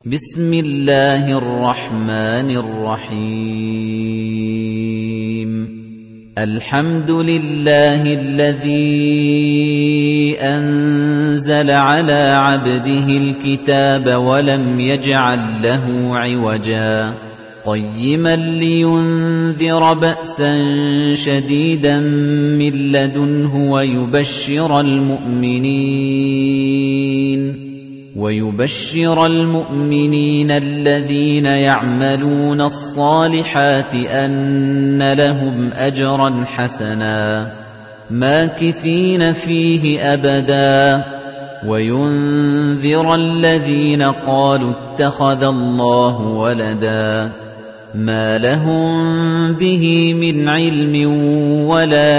بسم الله الرحمن الرحيم الحمد لله الذي أنزل على عبده الكتاب ولم يجعل له عوجا قيما لينذر بأسا شديدا من لدنه ويبشر المؤمنين الذين يعملون الصالحات أن لهم أجرا حسنا ماكثين فيه أبدا وينذر الذين قالوا اتخذ الله ولدا ما لهم به من علم ولا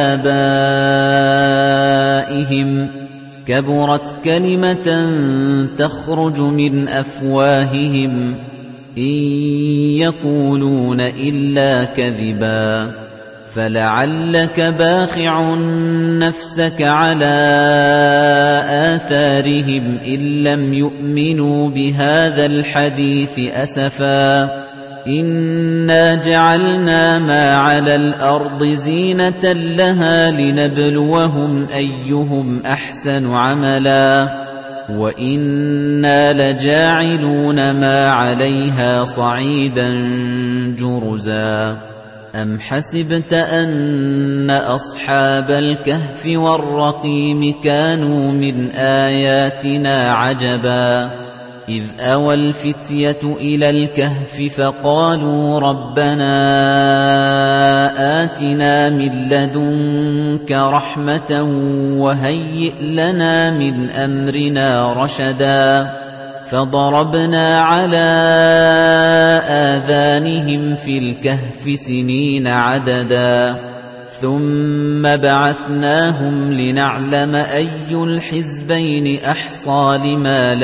لآبائهم كبرت كلمة تخرج من أفواههم إن يقولون إلا كذبا فلعلك باخع نفسك على آثارهم إن لم يؤمنوا بهذا الحديث أسفا إنا جعلنا ما على الأرض زينة لها لنبلوهم أيهم أحسن عملا وإنا لجاعلون ما عليها صعيدا جرزا أم حسبت أن أصحاب الكهف والرقيم كانوا من آياتنا عجبا إذ أوى الفتية إلى الكهف فقالوا ربنا آتنا من لدنك رحمة وهيئ لنا من أمرنا رشدا فضربنا على آذانهم في الكهف سنين عددا ثم بعثناهم لنعلم أي الحزبين أحصى لما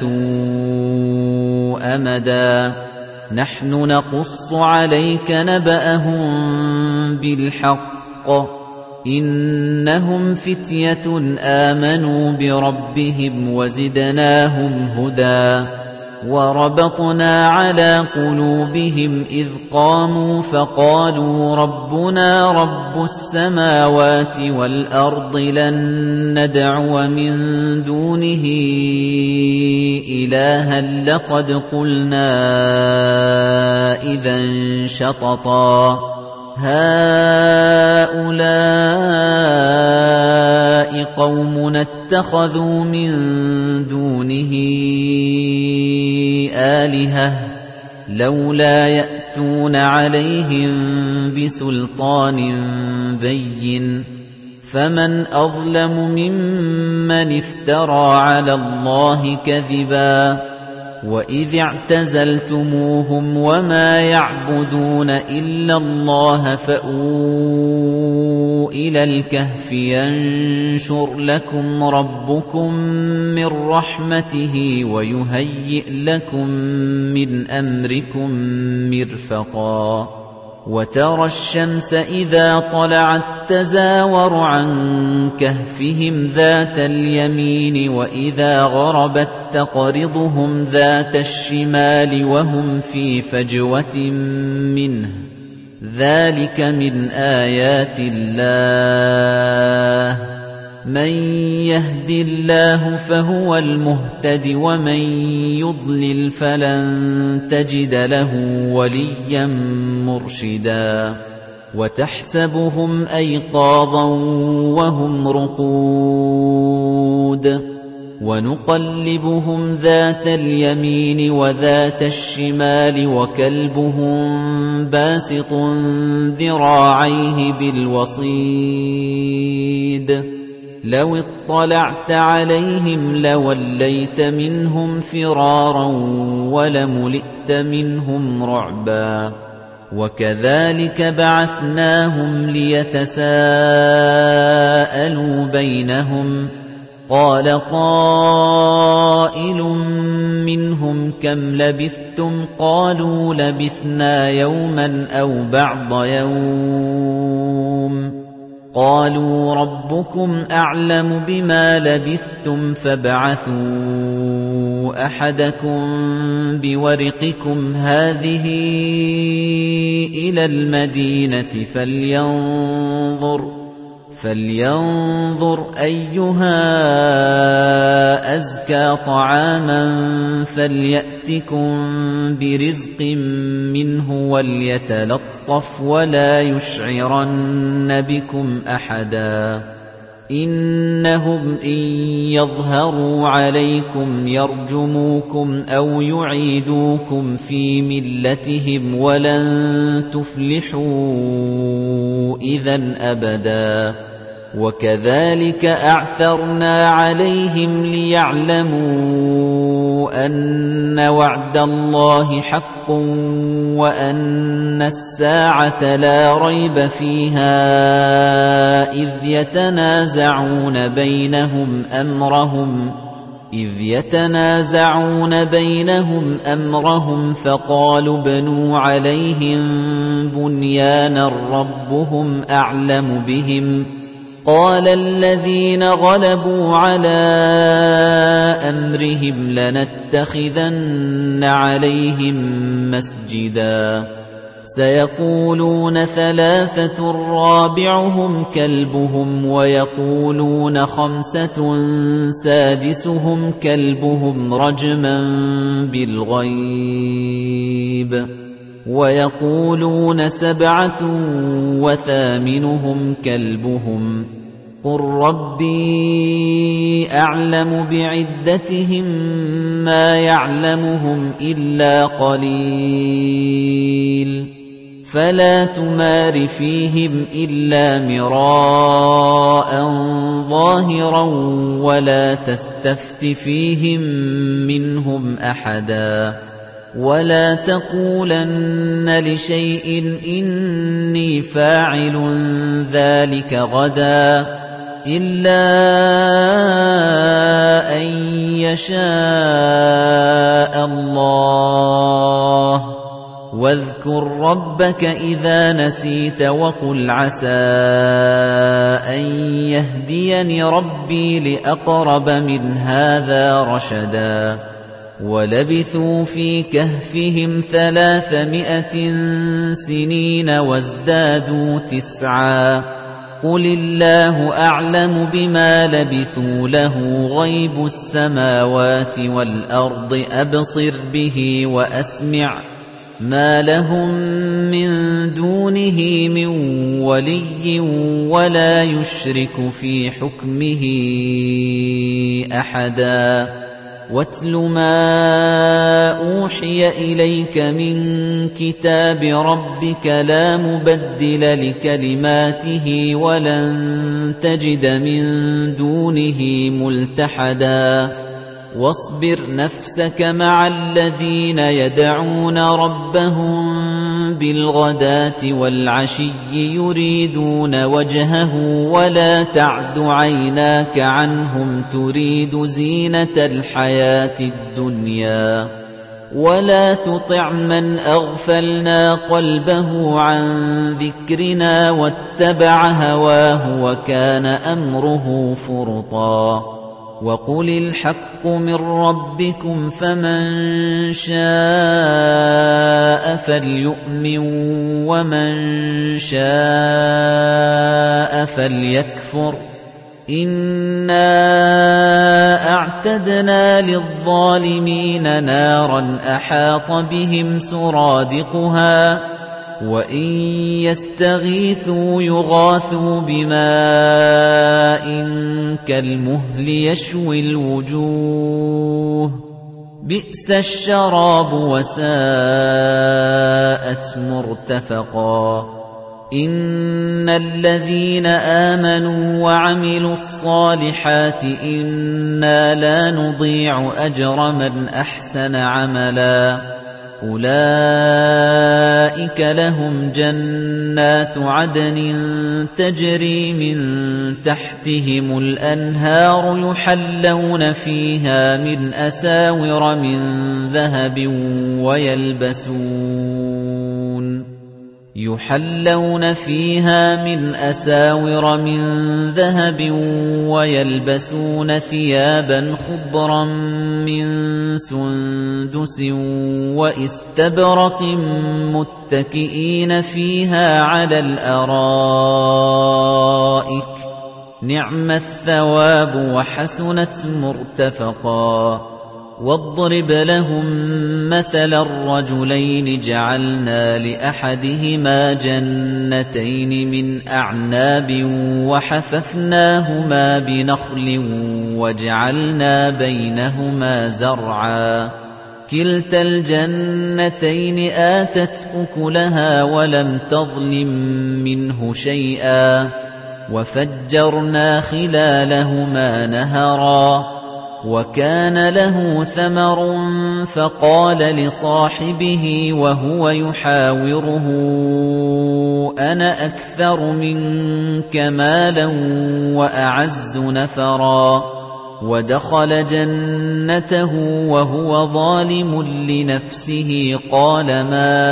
لبثوا أمدا نحن نقص عليك نبأهم بالحق إنهم فتية آمنوا بربهم وزدناهم هدى وربطنا على قلوبهم إذ قاموا فقالوا ربنا رب السماوات والأرض لن ندعو من دونه إلها لقد قلنا إذا شططا هؤلاء قومنا اتخذوا من دونه آلهة لولا يأتون عليهم بسلطان بين فمن أظلم ممن افترى على الله كذبا وإذ اعتزلتموهم وما يعبدون إلا الله فأووا إلى الكهف ينشر لكم ربكم من رحمته ويهيئ لكم من أمركم مرفقا وترى الشمس إذا طلعت تزاور عن كهفهم ذات اليمين وإذا غربت تقرضهم ذات الشمال وهم في فجوة منه ذلك من آيات الله من يهد الله فهو المهتد ومن يضلل فلن تجد له وليا مرشدا وتحسبهم أيقاظا وهم رقود ونقلبهم ذات اليمين وذات الشمال وكلبهم باسط ذراعيه بالوصيد لو اطلعت عليهم لوليت منهم فرارا ولملئت منهم رعبا وكذلك بعثناهم ليتساءلوا بينهم قال قائل منهم كم لبثتم قالوا لبثنا يوما أو بعض يوم قالوا ربكم أعلم بما لبثتم فابعثوا أحدكم بورقكم هذه إلى المدينة فلينظر أيها أزكى طعاما فليأتكم برزق منه وليتلطف ولا يشعرن بكم أحدا إنهم إن يظهروا عليكم يرجموكم أو يعيدوكم في ملتهم ولن تفلحوا إذن أبدا وكذلك أعثرنا عليهم ليعلموا أن وعد الله حق وأن الساعة لا ريب فيها إذ يتنازعون بينهم أمرهم فقالوا ابنوا عليهم بنيانا ربهم أعلم بهم قال الذين غلبوا على أمرهم لنتخذن عليهم مسجدا سيقولون ثلاثة رابعهم كلبهم ويقولون خمسة سادسهم كلبهم رجما بالغيب ويقولون سبعة وثامنهم كلبهم قل ربي أعلم بعدتهم ما يعلمهم إلا قليل فلا تمار فيهم إلا مراء ظاهرا ولا تستفت فيهم منهم أحدا ولا تقولن لشيء إني فاعل ذلك غدا إلا أن يشاء الله واذكر ربك إذا نسيت وقل عسى أن يهديني ربي لأقرب من هذا رشدا ولبثوا في كهفهم 300 سنين وازدادوا 9 قل الله أعلم بما لبثوا له غيب السماوات والأرض أبصر به وأسمع ما لهم من دونه من ولي ولا يشرك في حكمه أحدا واتل ما أوحي إليك من كتاب ربك لا مبدل لكلماته ولن تجد من دونه ملتحدا واصبر نفسك مع الذين يدعون ربهم بالغداة والعشي يريدون وجهه ولا تعد عيناك عنهم تريد زينة الحياة الدنيا ولا تطع من أغفلنا قلبه عن ذكرنا واتبع هواه وكان أمره فرطا وقل الحق من ربكم فمن شاء فليؤمن ومن شاء فليكفر إنا أعتدنا للظالمين نارا أحاط بهم سرادقها وإن يستغيثوا يغاثوا بماء كالمهل يشوي الوجوه بئس الشراب وساءت مرتفقا إن الذين آمنوا وعملوا الصالحات إنا لا نضيع أجر من أحسن عملا أولئك لهم جنات عدن تجري من تحتهم الأنهار يحلون فيها من أساور من ذهب يُحَلَّوْنَ فِيهَا مِنْ أَسَاوِرَ مِنْ ذَهَبٍ وَيَلْبَسُونَ ثِيَابًا خُضْرًا مِنْ سُنْدُسٍ وَإِسْتَبْرَقٍ مُتَّكِئِينَ فِيهَا عَلَى الْأَرَائِكِ ۚ نِعْمَ الثَّوَابُ وَحَسُنَتْ مُرْتَفَقًا. وَاضْرِبْ لَهُم مَّثَلًا رَّجُلَيْنِ جَعَلْنَا لِأَحَدِهِمَا جَنَّتَيْنِ مِنْ أَعْنَابٍ وَحَفَفْنَاهُمَا بِنَخْلٍ وَجَعَلْنَا بَيْنَهُمَا زَرْعًا كِلْتَا الْجَنَّتَيْنِ آتَتْ أُكُلَهَا وَلَمْ تَظْلِم مِّنْهُ شَيْئًا وَفَجَّرْنَا خِلَالَهُمَا نَهَرًا وَكَانَ لَهُ ثَمَرٌ فَقَالَ لِصَاحِبِهِ وَهُوَ يُحَاوِرُهُ أَنَا أَكْثَرُ مِنكَ مَالًا وَأَعَزُّ نَفَرًا وَدَخَلَ جَنَّتَهُ وَهُوَ ظَالِمٌ لِنَفْسِهِ قَالَ مَا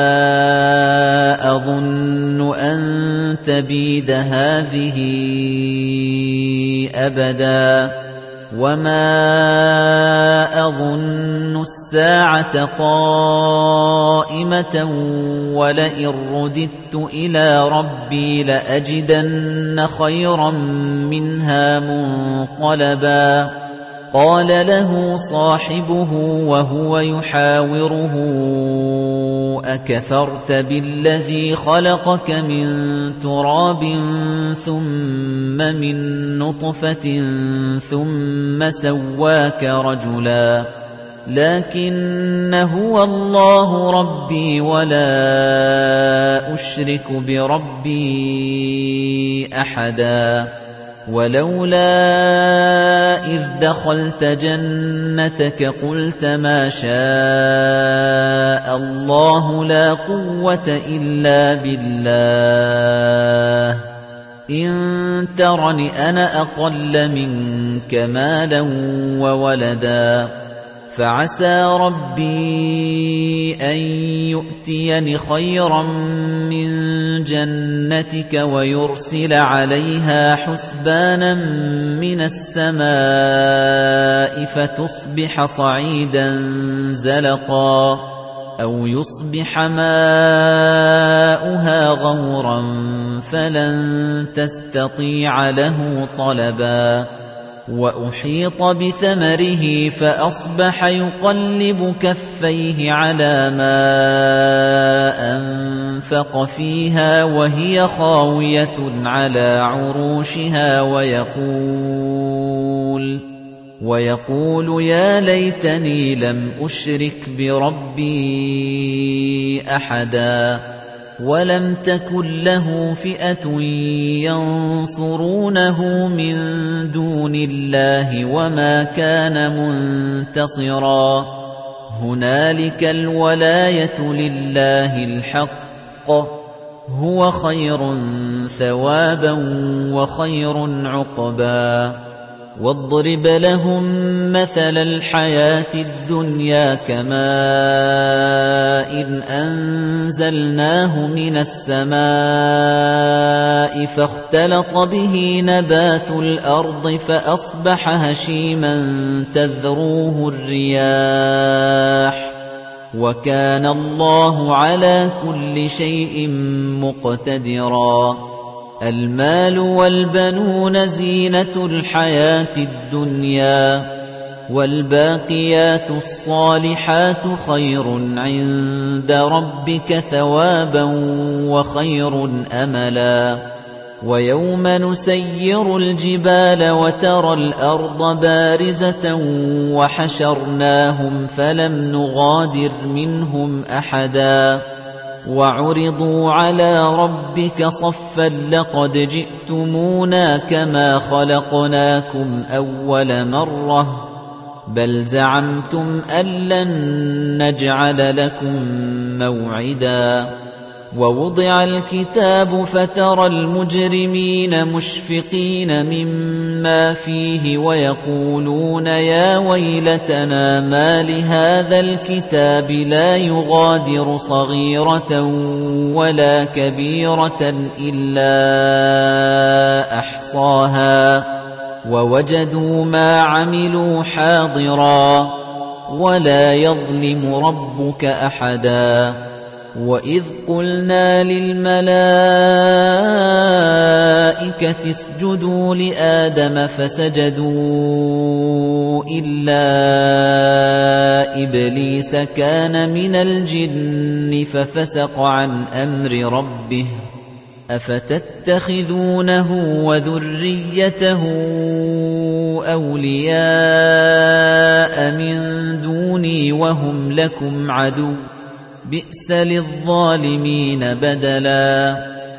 أَظُنُّ أَن تَبِيدَ هَٰذِهِ أَبَدًا وَمَا أَظُنُّ السَّاعَةَ قَائِمَةً وَلَئِن رُّدِدتُّ إِلَىٰ رَبِّي لَأَجِدَنَّ خَيْرًا مِّنْهَا مُنقَلَبًا قَالَ لَهُ صَاحِبُهُ وَهُوَ يُحَاوِرُهُ أَكَفَرْتَ بِالَّذِي خَلَقَكَ مِن تُرَابٍ ثُمَّ مِن نُّطْفَةٍ ثُمَّ سَوَّاكَ رَجُلًا لَّكِنَّ هُوَ اللَّهُ رَبِّي وَلَا أُشْرِكُ بِرَبِّي أَحَدًا وَلَوْلَا إِذْ دَخَلْتَ جَنَّتَكَ قُلْتَ مَا شَاءَ اللَّهُ لَا قُوَّةَ إِلَّا بِاللَّهِ إِن تَرَنِ أَنَا أَقَلَّ مِنكَ مَالًا وَوَلَدًا فَعَسَىٰ رَبِّي أَن يُؤْتِيَنِ خَيْرًا مِّن جَنَّتِكَ وَيُرْسِلَ عَلَيْهَا حُسْبَانًا مِّنَ السَّمَاءِ فَتُصْبِحَ صَعِيدًا زَلَقًا أَوْ يُصْبِحَ مَاؤُهَا غَوْرًا فَلَن تَسْتَطِيعَ لَهُ طَلَبًا وَأُحِيطَ بِثَمَرِهِ فَأَصْبَحَ يُقَلِّبُ كَفَّيْهِ عَلَىٰ مَا أَنفَقَ فِيهَا وَهِيَ خَاوِيَةٌ عَلَىٰ عُرُوشِهَا وَيَقُولُ يَا لَيْتَنِي لَمْ أُشْرِكْ بِرَبِّي أَحَدًا وَلَمْ تَكُن لَّهُ فِئَةٌ يَنصُرُونَهُ مِن دُونِ اللَّهِ وَمَا كَانَ مُنتَصِرًا هُنَالِكَ الْوَلَايَةُ لِلَّهِ الْحَقِّ هُوَ خَيْرٌ ثَوَابًا وَخَيْرٌ عُقْبًا وَاضْرِبْ لَهُم مَّثَلَ الْحَيَاةِ الدُّنْيَا كَمَاءٍ أَنزَلْنَاهُ مِنَ السَّمَاءِ فَاخْتَلَطَ بِهِ نَبَاتُ الْأَرْضِ فَأَصْبَحَ هَشِيمًا تَذْرُوهُ الرِّيَاحُ وَكَانَ اللَّهُ عَلَىٰ كُلِّ شَيْءٍ مُّقْتَدِرًا الْمَالُ وَالْبَنُونَ زِينَةُ الْحَيَاةِ الدُّنْيَا وَالْبَاقِيَاتُ الصَّالِحَاتُ خَيْرٌ عِندَ رَبِّكَ ثَوَابًا وَخَيْرٌ أَمَلًا وَيَوْمَ نُسَيِّرُ الْجِبَالَ وَتَرَى الْأَرْضَ بَارِزَةً وَحَشَرْنَاهُمْ فَلَمْ نُغَادِرْ مِنْهُمْ أَحَدًا وَعُرِضُوا عَلَىٰ رَبِّكَ صَفًّا لَّقَدْ جِئْتُمُونَا كَمَا خَلَقْنَاكُمْ أَوَّلَ مَرَّةٍ بَلْ زَعَمْتُمْ أَن لَّن نَّجْعَلَ لَكُم مَّوْعِدًا وَوُضِعَ الْكِتَابُ فَتَرَى الْمُجْرِمِينَ مُشْفِقِينَ مِمَّا فِيهِ وَيَقُولُونَ يَا وَيْلَتَنَا مَالِ هَذَا الْكِتَابِ لَا يُغَادِرُ صَغِيرَةً وَلَا كَبِيرَةً إِلَّا أَحْصَاهَا وَوَجَدُوا مَا عَمِلُوا حَاضِرًا وَلَا يَظْلِمُ رَبُّكَ أَحَدًا وَإِذْ قُلْنَا لِلْمَلَائِكَةِ اسْجُدُوا لِآدَمَ فَسَجَدُوا إِلَّا إِبْلِيسَ كَانَ مِنَ الْجِنِّ فَفَسَقَ عَنْ أَمْرِ رَبِّهِ أَفَتَتَّخِذُونَهُ وَذُرِّيَّتَهُ أَوْلِيَاءَ مِن دُونِي وَهُمْ لَكُمْ عَدُوٌّ بِئْسَ لِلظَّالِمِينَ بَدَلًا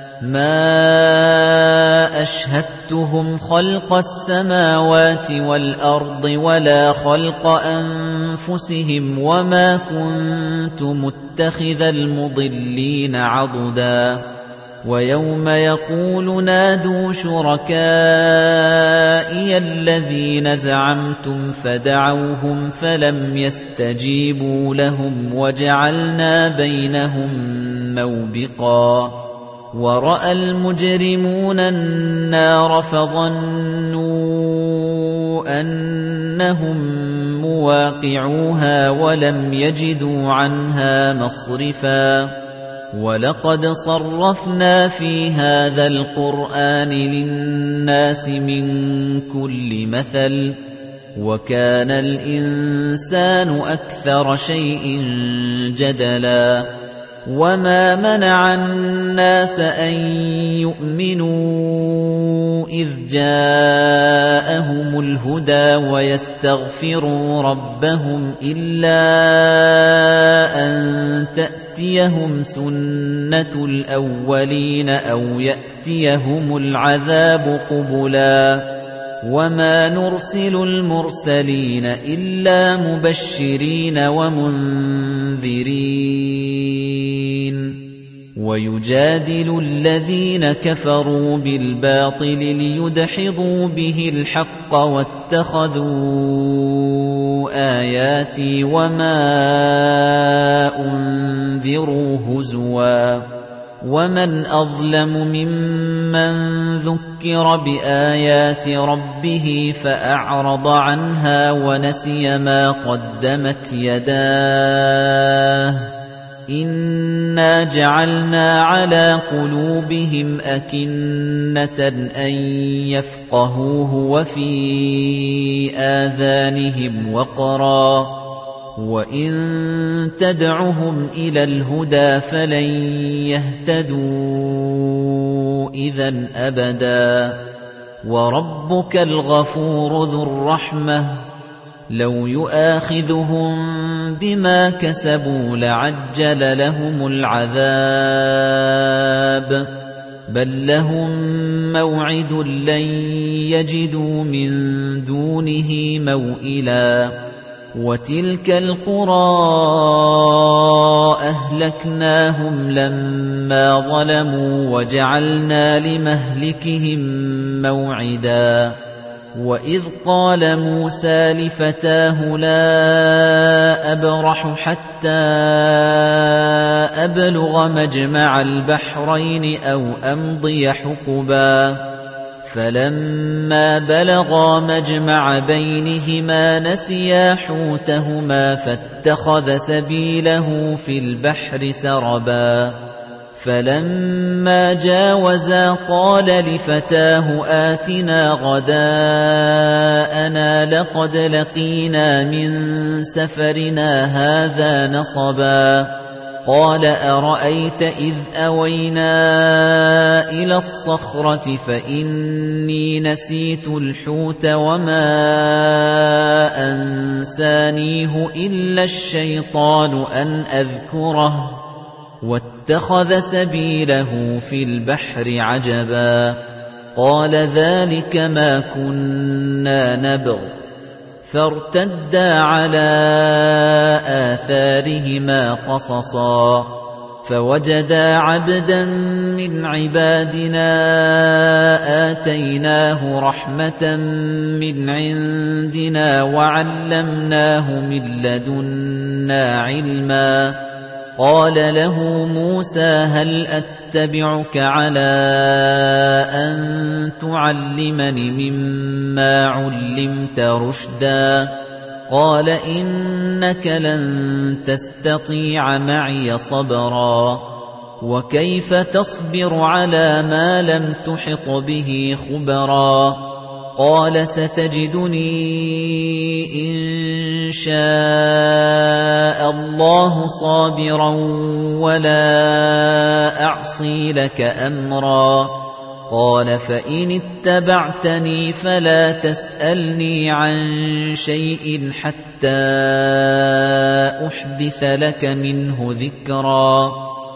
مَا أَشْهَدتُّهُمْ خَلْقَ السَّمَاوَاتِ وَالْأَرْضِ وَلَا خَلْقَ أَنفُسِهِمْ وَمَا كُنتُ مُتَّخِذَ الْمُضِلِّينَ عَضُدًا وَيَوْمَ يَقُولُ نَادُوا شُرَكَائِيَ الَّذِينَ زَعَمْتُمْ فَدَعَوْهُمْ فَلَمْ يَسْتَجِيبُوا لَهُمْ وَجَعَلْنَا بَيْنَهُم مَّوْبِقًا وَرَأَى الْمُجْرِمُونَ النَّارَ فَظَنُّوا أَنَّهُم مُّوَاقِعُوهَا وَلَمْ يَجِدُوا عَنْهَا مَصْرِفًا وَلَقَدْ صَرَّفْنَا فِي هَذَا الْقُرْآنِ لِلنَّاسِ مِنْ كُلِّ مَثَلٍ وَكَانَ الْإِنسَانُ أَكْثَرَ شَيْءٍ جَدَلًا وَمَا مَنَعَ النَّاسَ أَن يُؤْمِنُوا إِذْ جَاءَهُمُ الْهُدَى وَيَسْتَغْفِرُوا رَبَّهُمْ إِلَّا أَن تَأْتِيَهُمْ سُنَّةُ الْأَوَّلِينَ أَوْ يَأْتِيَهُمُ الْعَذَابُ قُبُلًا وَمَا نُرْسِلُ الْمُرْسَلِينَ إِلَّا مُبَشِّرِينَ وَمُنذِرِينَ وَيُجَادِلُ الَّذِينَ كَفَرُوا بِالْبَاطِلِ لِيُدْحِضُوا بِهِ الْحَقَّ وَاتَّخَذُوا آيَاتِي وَمَا أُنذِرُوا هُزُوًا وَمَنْ أَظْلَمُ مِمَّنْ ذُكِّرَ بِآيَاتِ رَبِّهِ فَأَعْرَضَ عَنْهَا وَنَسِيَ مَا قَدَّمَتْ يَدَاهُ إِنَّا جَعَلْنَا عَلَى قُلُوبِهِمْ أَكِنَّةً أَن يَفْقَهُوهُ وَفِي آذَانِهِمْ وَقْرًا وَإِن تَدْعُهُمْ إِلَى الْهُدَى فَلَن يَهْتَدُوا إِذًا أَبَدًا وَرَبُّكَ الْغَفُورُ ذُو الرَّحْمَةِ لَوْ يُؤَاخِذُهُم بِمَا كَسَبُوا لَعَجَّلَ لَهُمُ الْعَذَابَ بَل لَّهُم مَّوْعِدٌ لَّن يَجِدُوا مِن دُونِهِ مَوْئِلًا وَتِلْكَ الْقُرَىٰ أَهْلَكْنَاهُمْ لَمَّا ظَلَمُوا وَجَعَلْنَا لِمَهْلِكِهِم مَّوْعِدًا وَإِذْ قَالَ مُوسَىٰ لِفَتَاهُ لَا أَبْرَحُ حَتَّىٰ أَبْلُغَ مَجْمَعَ الْبَحْرَيْنِ أَوْ أَمْضِيَ حُقُبًا فَلَمَّا بَلَغَا مَجْمَعَ بَيْنِهِمَا نَسِيَا حُوتَهُمَا فَاتَّخَذَ سَبِيلَهُ فِي الْبَحْرِ سَرَبًا فَلَمَّا جَاوَزَا قَالَ لِفَتَاهُ آتِنَا غَدَاءَنَا لَقَدْ لَقِينَا مِن سَفَرِنَا هَٰذَا نَصَبًا قَالَ أَرَأَيْتَ إِذْ أَوَيْنَا إِلَى الصَّخْرَةِ فَإِنِّي نَسِيتُ الْحُوتَ وَمَا أَنسَانِيهُ إِلَّا الشَّيْطَانُ أَنْ أَذْكُرَهُ وَاتَّخَذَ سَبِيلَهُ فِي الْبَحْرِ عَجَبًا قَالَ ذَلِكَ مَا كُنَّا نَبْغِ فَارْتَدَّا عَلَىٰ آثَارِهِمَا قَصَصًا فوجدا عبدا من عبادنا آتيناه رحمة من عندنا وعلمناه من لدنا علما قال له موسى هل أتبعك على أن تعلمني مما علمت رشدا قال إنك لن تستطيع معي صبرا وكيف تصبر على ما لم تحط به خبرا قال ستجدني إن شاء الله صابرا ولا أعصي لك أمرا قال فإن اتبعتني فلا تسألني عن شيء حتى أحدث لك منه ذكرا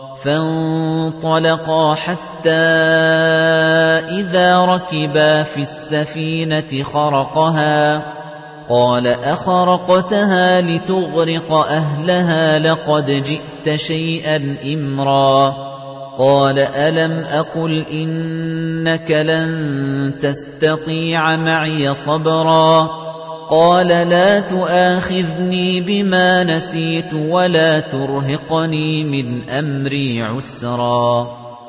فانطلقا حتى إذا ركبا في السفينة خرقها قال أخرقتها لتغرق أهلها لقد جئت شيئا إمرا قال ألم أقل إنك لن تستطيع معي صبرا قال لا تؤاخذني بما نسيت ولا ترهقني من أمري عسرا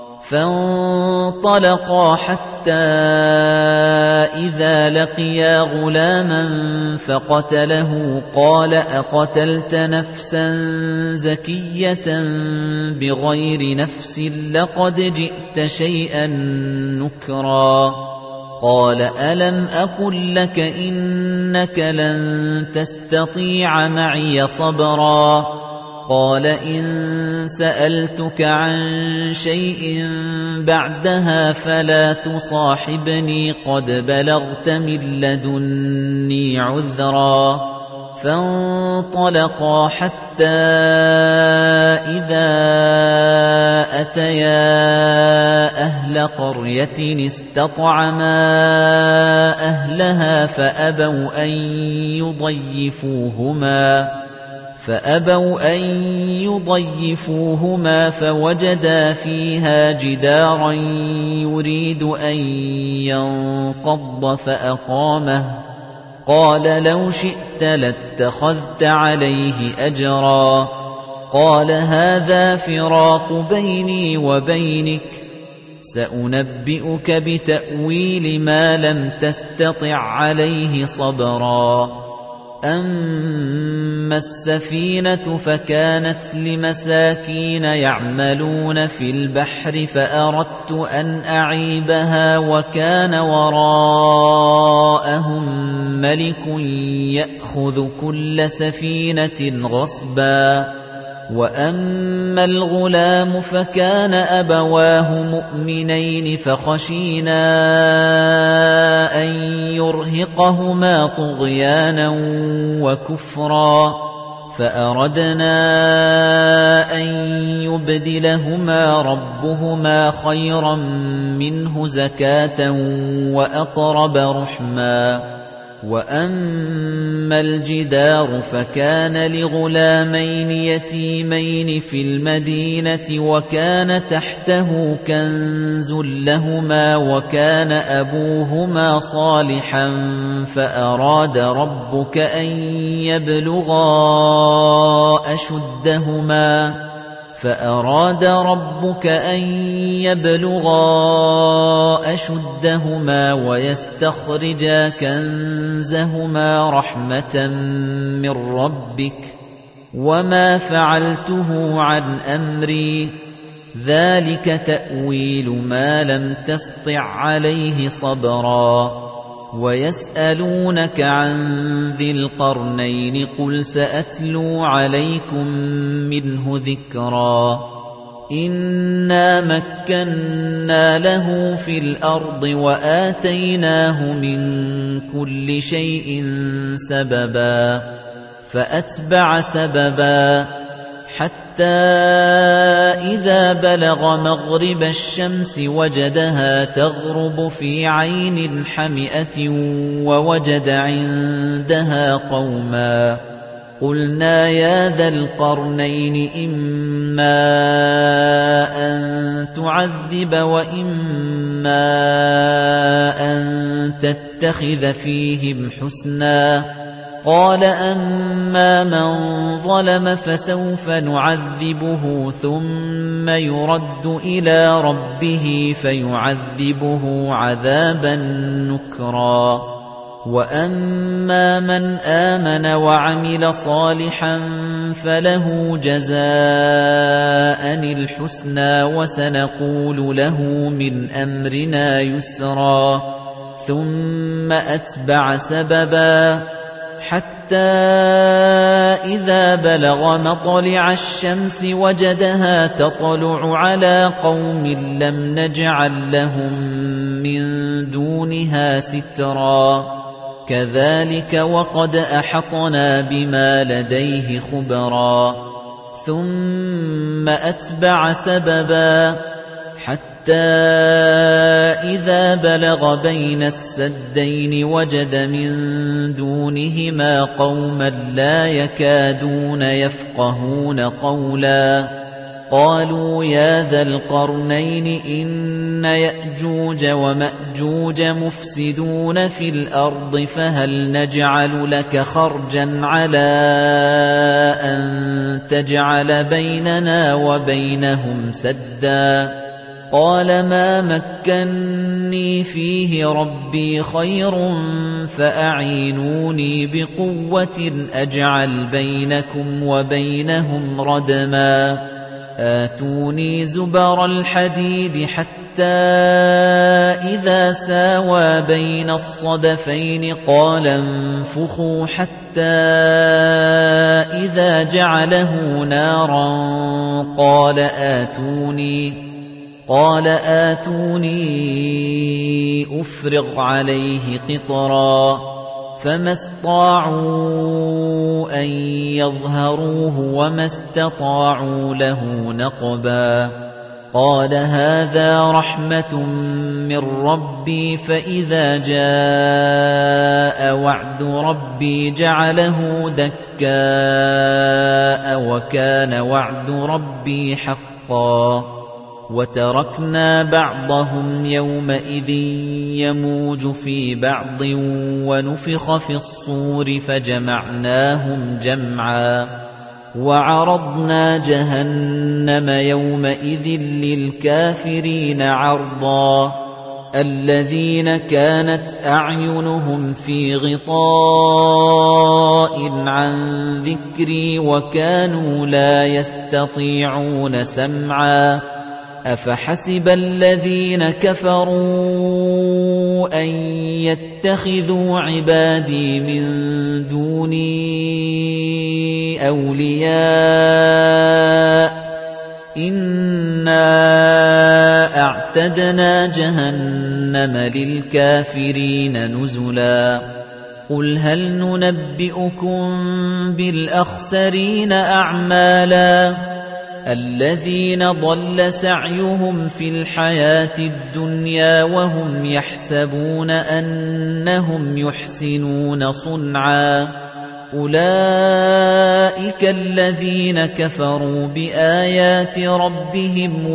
فانطلقا حتى إذا لقيا غلاما فقتله قال أقتلت نفسا زكية بغير نفس لقد جئت شيئا نكرا قال ألم أقل لك إنك لن تستطيع معي صبرا قال إن سألتك عن شيء بعدها فلا تصاحبني قد بلغت من لدني عذرا فانطلقا حتى إذا أتيا أهل قرية استطعما أهلها فأبوا أن يضيفوهما فوجدا فيها جدارا يريد أن ينقض فأقامه قال لو شئت لاتخذت عليه أجرا قال هذا فراق بيني وبينك سأنبئك بتأويل ما لم تستطع عليه صبرا أما السفينة فكانت لمساكين يعملون في البحر فأردت أن أعيبها وكان وراءهم ملك يأخذ كل سفينة غصبا وأما الغلام فكان أبواه مؤمنين فخشينا أن يرهقهما طغيانا وكفرا فأردنا أن يبدلهما ربهما خيرا منه زكاة وأقرب رحما وأما الجدار فكان لغلامين يتيمين في المدينة وكان تحته كنز لهما وكان أبوهما صالحا فأراد ربك أن يبلغا أشدهما ويستخرجا كنزهما رحمة من ربك وما فعلته عن أمري ذلك تأويل ما لم تسطع عليه صبرا ويسألونك عن ذي القرنين قل سأتلو عليكم منه ذكرا إنا مكنا له في الأرض وآتيناه من كل شيء سببا فأتبع سببا حتى إذا بلغ مغرب الشمس وجدها تغرب في عين حمئة ووجد عندها قوما قُلْنَا يَا ذَا الْقَرْنَيْنِ إِمَّا أَن تُعَذِّبَ وَإِمَّا أَن تَتَّخِذَ فِيهِمْ حُسْنًا قَالَ أَمَّا مَن ظَلَمَ فَسَوْفَ نُعَذِّبُهُ ثُمَّ يُرَدُّ إِلَىٰ رَبِّهِ فَيُعَذِّبُهُ عَذَابًا نُكْرًا وَأَمَّا مَنْ آمَنَ وَعَمِلَ صَالِحًا فَلَهُ جَزَاءً الْحُسْنَىٰ وَسَنَقُولُ لَهُ مِنْ أَمْرِنَا يُسْرًا ثُمَّ أَتْبَعَ سَبَبًا حَتَّىٰ إِذَا بَلَغَ مَطْلِعَ الشَّمْسِ وَجَدَهَا تَطْلُعُ عَلَىٰ قَوْمٍ لَّمْ نَجْعَل لَّهُم مِّن دُونِهَا سِتْرًا كَذَٰلِكَ وَقَدْ أَحَطْنَا بِمَا لَدَيْهِ خُبْرًا ثُمَّ أَتْبَعَ سَبَبًا حَتَّىٰ إِذَا بَلَغَ بَيْنَ السَّدَّيْنِ وَجَدَ مِن دُونِهِمَا قَوْمًا لَّا يَكَادُونَ يَفْقَهُونَ قَوْلًا قَالُوا يَا ذَا الْقَرْنَيْنِ إِنَّ يَأْجُوجَ وَمَأْجُوجَ مُفْسِدُونَ فِي الْأَرْضِ فَهَلْ نَجْعَلُ لَكَ خَرْجًا عَلَىٰ أَن تَجْعَلَ بَيْنَنَا وَبَيْنَهُمْ سَدًّا قَالَ مَا مَكَّنِّي فِيهِ رَبِّي خَيْرٌ فَأَعِينُونِي بِقُوَّةٍ أَجْعَلْ بَيْنَكُمْ وَبَيْنَهُمْ رَدْمًا آتُونِي زُبَرَ الْحَدِيدِ حَتَّىٰ إِذَا سَاوَىٰ بَيْنَ الصَّدَفَيْنِ قَالَ انفُخُوا حَتَّىٰ إِذَا جَعَلَهُ نَارًا قَالَ آتُونِي أُفْرِغْ عَلَيْهِ قِطْرًا فَمَا اسْطَاعُوا أَن يَظْهَرُوهُ وَمَا اسْتَطَاعُوا لَهُ نَقْبًا قَالَ هَٰذَا رَحْمَةٌ مِّن رَّبِّي فَإِذَا جَاءَ وَعْدُ رَبِّي جَعَلَهُ دَكَّاءَ وَكَانَ وَعْدُ رَبِّي حَقًّا وَتَرَكْنَا بَعْضَهُمْ يَوْمَئِذٍ يَمُوجُ فِي بَعْضٍ وَنُفِخَ فِي الصُّورِ فَجَمَعْنَاهُمْ جَمْعًا وَعَرَضْنَا جَهَنَّمَ يَوْمَئِذٍ لِّلْكَافِرِينَ عَرْضًا الَّذِينَ كَانَتْ أَعْيُنُهُمْ فِي غِطَاءٍ عَن ذِكْرِي وَكَانُوا لَا يَسْتَطِيعُونَ سَمْعًا أَفَحَسِبَ الَّذِينَ كَفَرُوا أَن يَتَّخِذُوا عِبَادِي مِن دُونِي أَوْلِيَاءَ إِنَّا أَعْتَدْنَا جَهَنَّمَ لِلْكَافِرِينَ نُزُلًا قُلْ هَلْ نُنَبِّئُكُم بِالْأَخْسَرِينَ أَعْمَالًا الَّذِينَ ضَلَّ سَعْيُهُمْ فِي الْحَيَاةِ الدُّنْيَا وَهُمْ يَحْسَبُونَ أَنَّهُمْ يُحْسِنُونَ صُنْعًا أُولَئِكَ الَّذِينَ كَفَرُوا بِآيَاتِ رَبِّهِمْ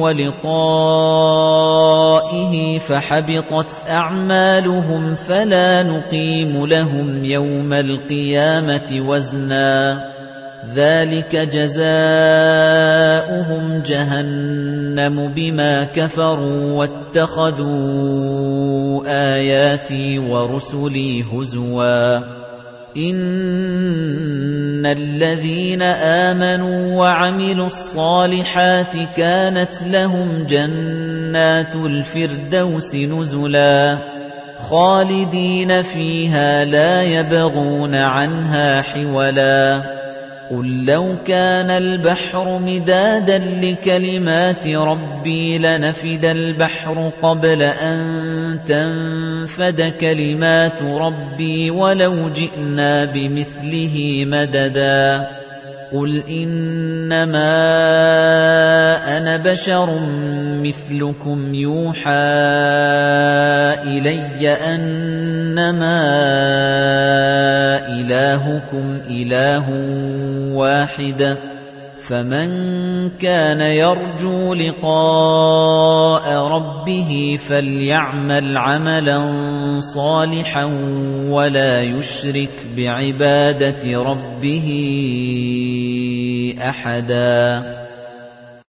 وَلِقَائِهِ فَحَبِطَتْ أَعْمَالُهُمْ فَلَا نُقِيمُ لَهُمْ يَوْمَ الْقِيَامَةِ وَزْنًا ذَلِكَ جَزَاؤُهُمْ جَهَنَّمُ بِمَا كَفَرُوا وَاتَّخَذُوا آيَاتِي وَرُسُلِي هُزُوًا إِنَّ الَّذِينَ آمَنُوا وَعَمِلُوا الصَّالِحَاتِ كَانَتْ لَهُمْ جَنَّاتُ الْفِرْدَوْسِ نُزُلًا خَالِدِينَ فِيهَا لَا يَبْغُونَ عَنْهَا حِوَلًا قُل لَّوْ كَانَ الْبَحْرُ مِدَادًا لِّكَلِمَاتِ رَبِّي لَنَفِدَ الْبَحْرُ قَبْلَ أَن تَنفَدَ كَلِمَاتُ رَبِّي وَلَوْ جِئْنَا بِمِثْلِهِ مَدَدًا قُلْ إِنَّمَا أَنَا بَشَرٌ مِّثْلُكُمْ يُوحَىٰ إِلَيَّ أَنَّمَا إِنَّمَا إِلَٰهُكُمْ إِلَٰهٌ وَاحِدٌ فَمَن كَانَ يَرْجُو لِقَاءَ رَبِّهِ فَلْيَعْمَلْ عَمَلًا صَالِحًا وَلَا يُشْرِكْ بِعِبَادَةِ رَبِّهِ أَحَدًا